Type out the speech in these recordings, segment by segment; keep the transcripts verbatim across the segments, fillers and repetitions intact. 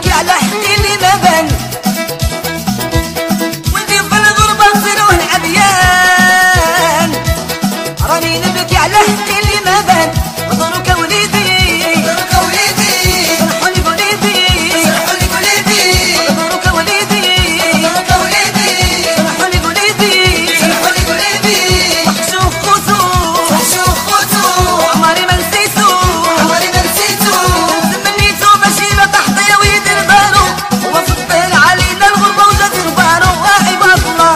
نبكي على حقي اللي ما بان، ولدي في الغربة نصيروه العبيان، راني نبكي على حقي اللي ما بان. مبروك وليدي مبروك وليدي فرحوني وليدي فرحوني وليدي مبروك وليدي مبروك وليدي فرحوني وليدي فرحوني وليدي وحشو خوتو وحشو خوتو عمري ما نسيتو عمري ما نسيتو تمنيتو باش يبقى تحتيا ويدير دارو وفضل علينا الغربة وجات غبارو عباد الله.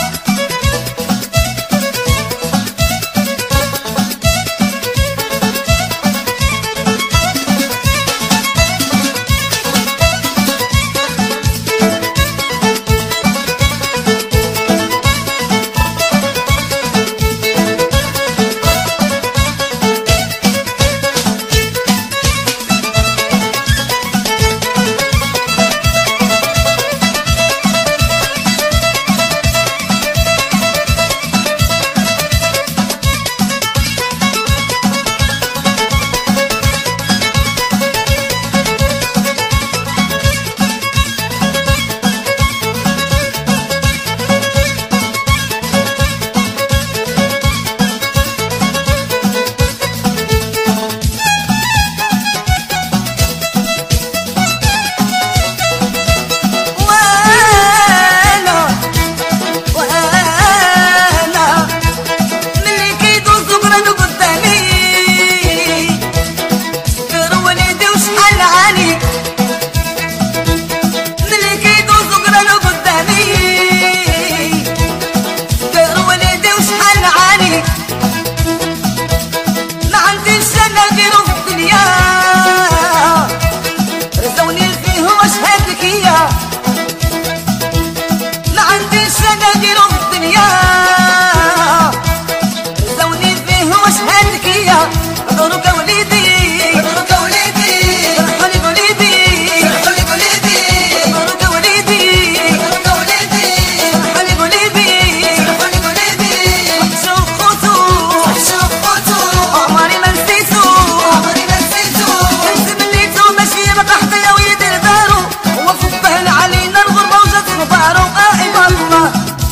مبروك وليدي مبروك وليدي فرحوني وليدي فرحوني وليدي مبروك وليدي مبروك وليدي فرحوني وليدي فرحوني وليدي وحشو خوتو وحشو خوتو عمري ما نسيتو عمري ما نسيتو تمنيتو باش يبقى تحتيا ويدير دارو وفضل علينا الغربة وجات غبارو عباد الله.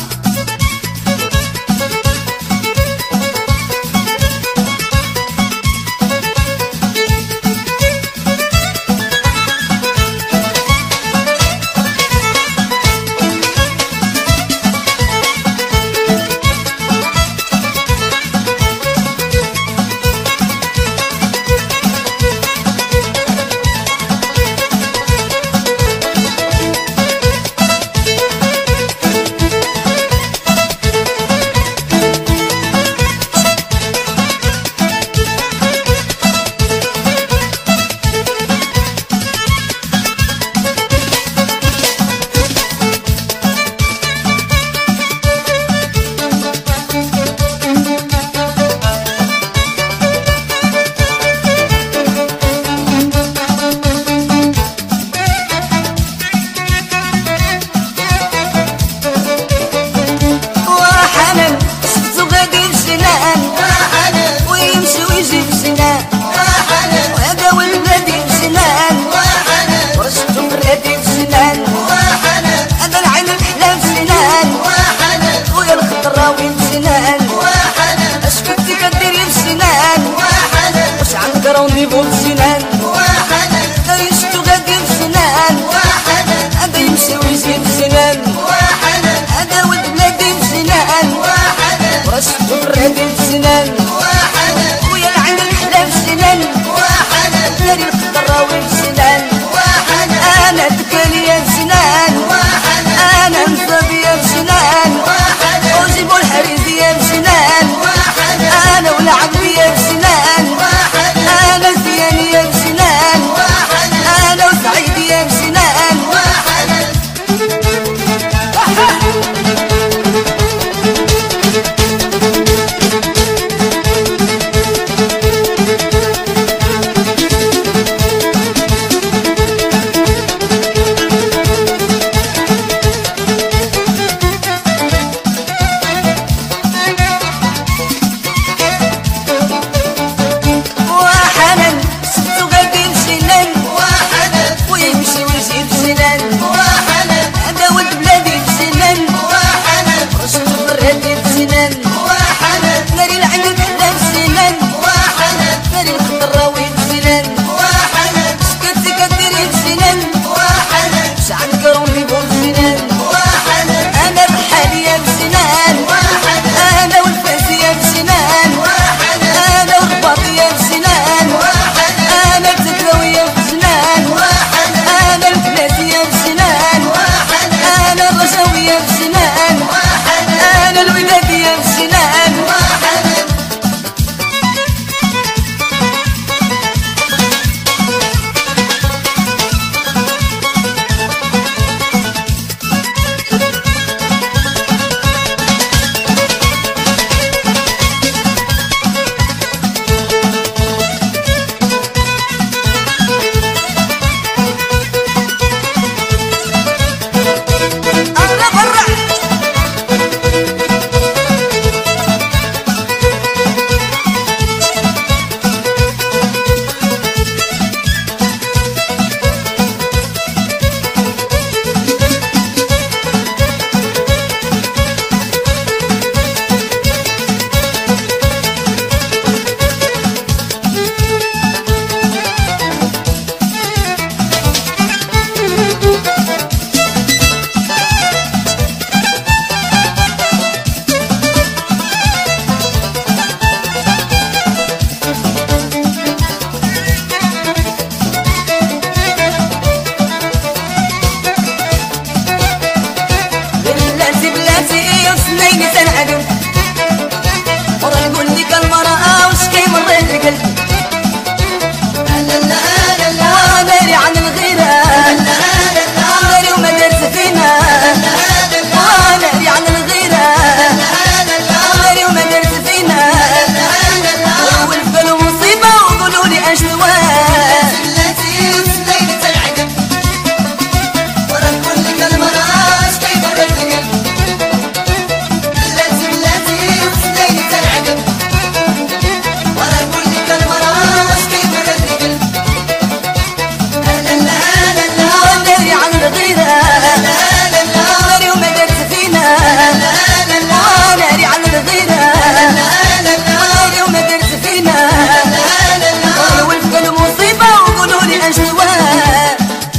راوندي بول سنان هذا يشتو غادي بسنان هذا يمشي ويجي بسنان هذا ولد بلادي بسنان ورشتو غادي بسنان ويا العين الحلا بسنان داري الخضراوي بسنان انا تكاليا بسنان انا مصابية بسنان وجيبو الحريزية بسنان انا والعبية بسنان أنا زيانية بسنان أنا وسعيدية بسنان قلبي وداري عن الغيرة داري وما درت فينا وداري عن الغيرة داري وما درت فينا والفل مصيبة وقولوا لي اش نواه بلاتي وسليلة العقل ورا كل كلمة راس كيف الرقل بلاتي بلاتي وسليلة العقل ورا كل كلمة راس كيف الرقل لا لا لا لا وداري عن الغيرة داري وما درت فينا وداري عن الغيرة داري وما درت فينا والفل مصيبة وقولوا لي اش نواه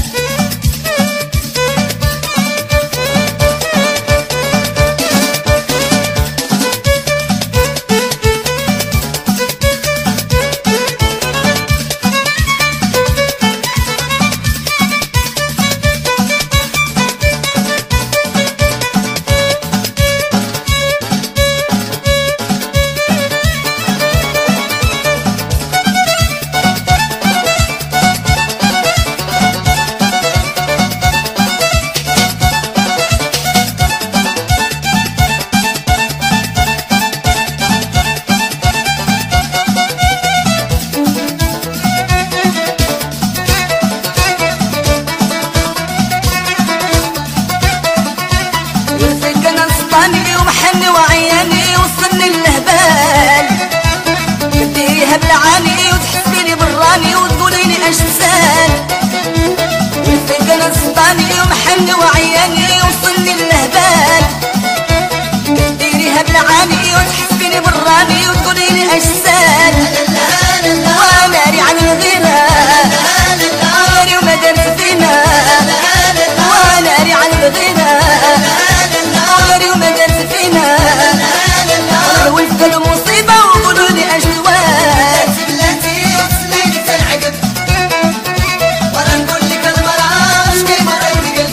والفكنا سطاني ومحني وعياني وصلني اللهبال بديها بالعاني وتحسبيني براني وتقولي لي اش تسال والفكنا سطاني ومحني وعياني وصلني اللهبال بديها بالعاني وتحسبيني براني وتقولي لي اش تسال وناري عن الغيرة ناري وما درت فينا وناري عن الغيرة ناري وما درت فينا والفل مصيبة وقولوا لي اش نواه بلاتي وسليلة العقل ورا كل كلمة راس كيف الرقل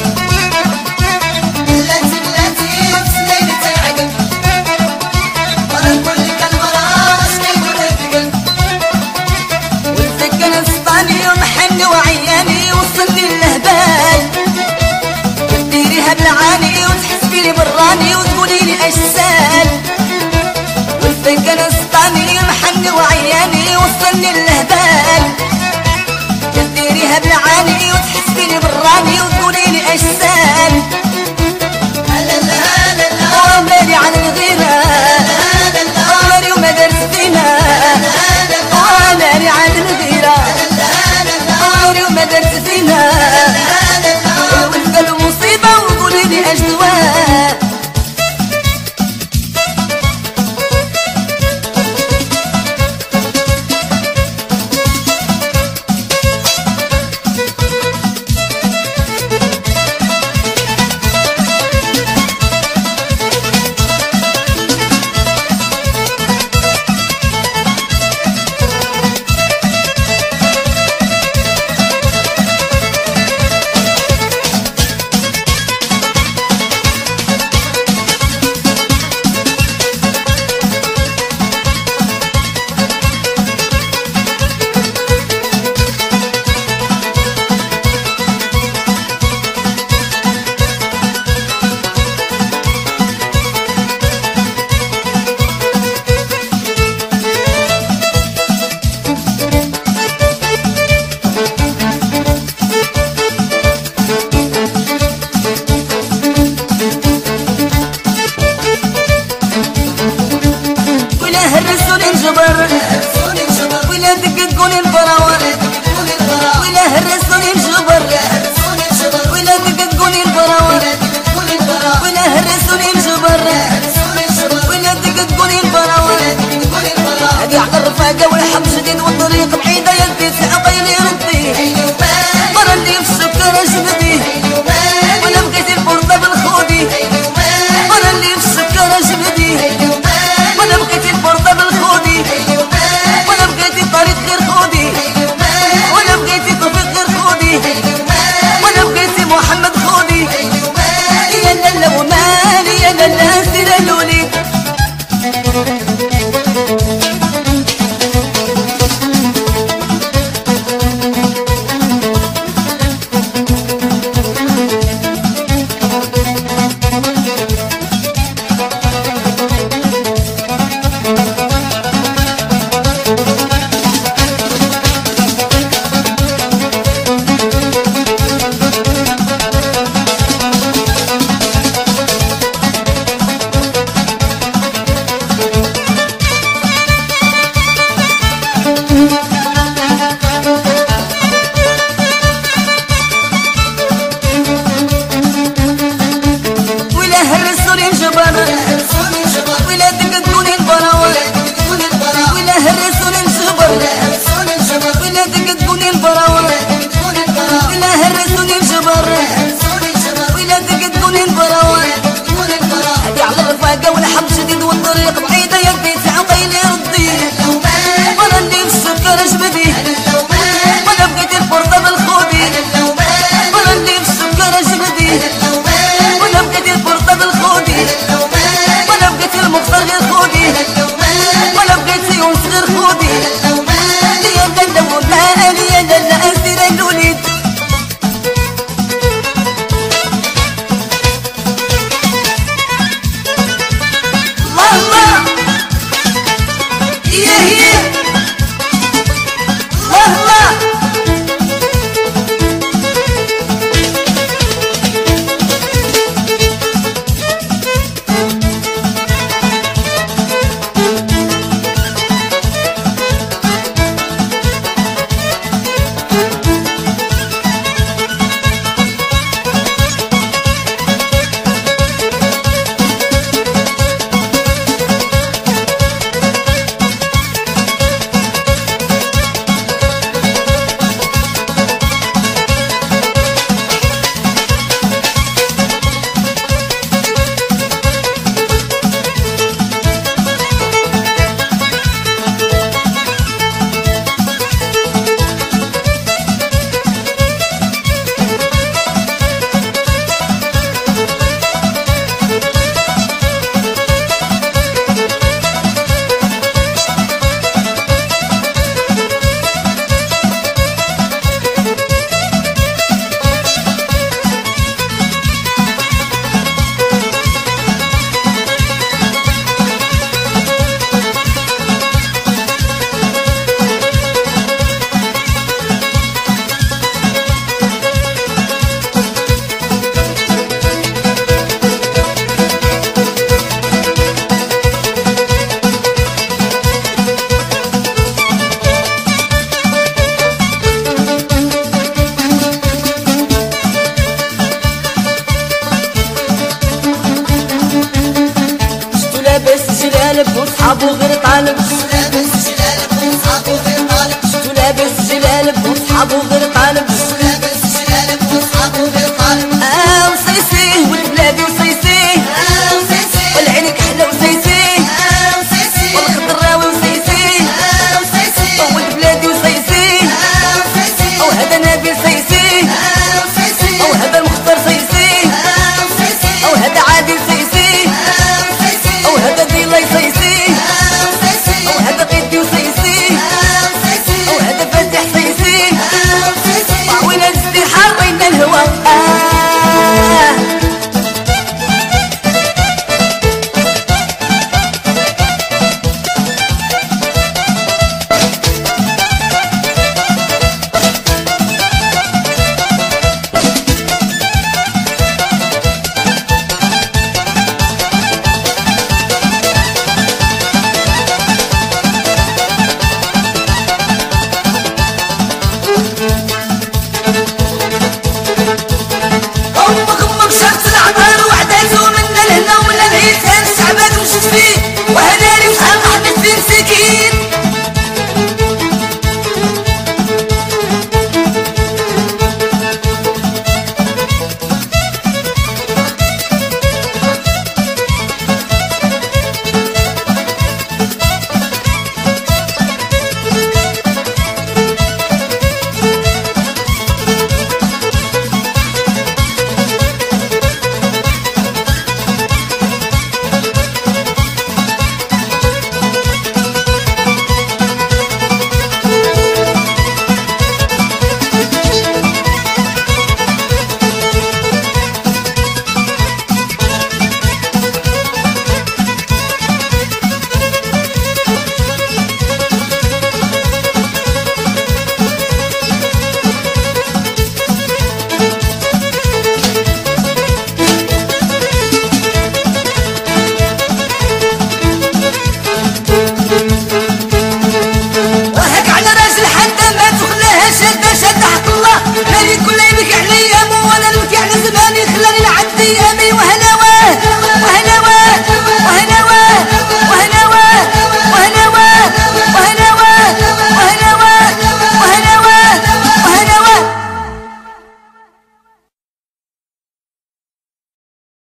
بلاتي بلاتي وسليلة العقل ورا كل كلمة راس كيف الرقل والفكنا سطاني ومحني وعياني وصلني اللهبال ديريها بالعاني وتحسبيني براني وتقولي لي اش سال والفكنا سطاني ومحني وعياني وصلني اللهبال ديريها بالعاني وتحسبيني براني وتقولي لي اش سال لا لا لا لا وداري عن الغيرة داري وما درت فينا وداري عن الغيرة داري وما درت فينا والفل مصيبة وقولي لي اش نواه جلالب وصحابو غير طالب لابس جلالب وصحابو غير طالب شتو لابس جلالب وصحابو غير طالب لابس جلالب وصحابو غير طالب اه وصيصيه ولد بلادي وصيصيه اه وسيسي والعين كحله وصيصيه اه وسيسي والخضراوي وصيصيه اه وسيسي ولد بلادي وصيصيه اه وسيسي وهذا نبيل صيصيه اه وسيسي وهذا المختار صيصيه اه وسيسي وهذا عادل صيصيه اه وسيسي وهذا ديلاي صيصيه اه وسيسي وهذا قدي وصيصيه اه وسيسي وهذا فاتح صيصيه اه وسيسي وين نزدي حارين الهوا آه أمك أمك شخص العبار وحداتو من الهنا ولا العيسان الشعبات مشت فيه وهنالي وشحال محمد فيه مساكين وهك على راس الحدة ما تخلاها شدة شدة حق الله مالي كل يبكي عليا مو وانا نبكي على زماني خلاني نعدي ايامي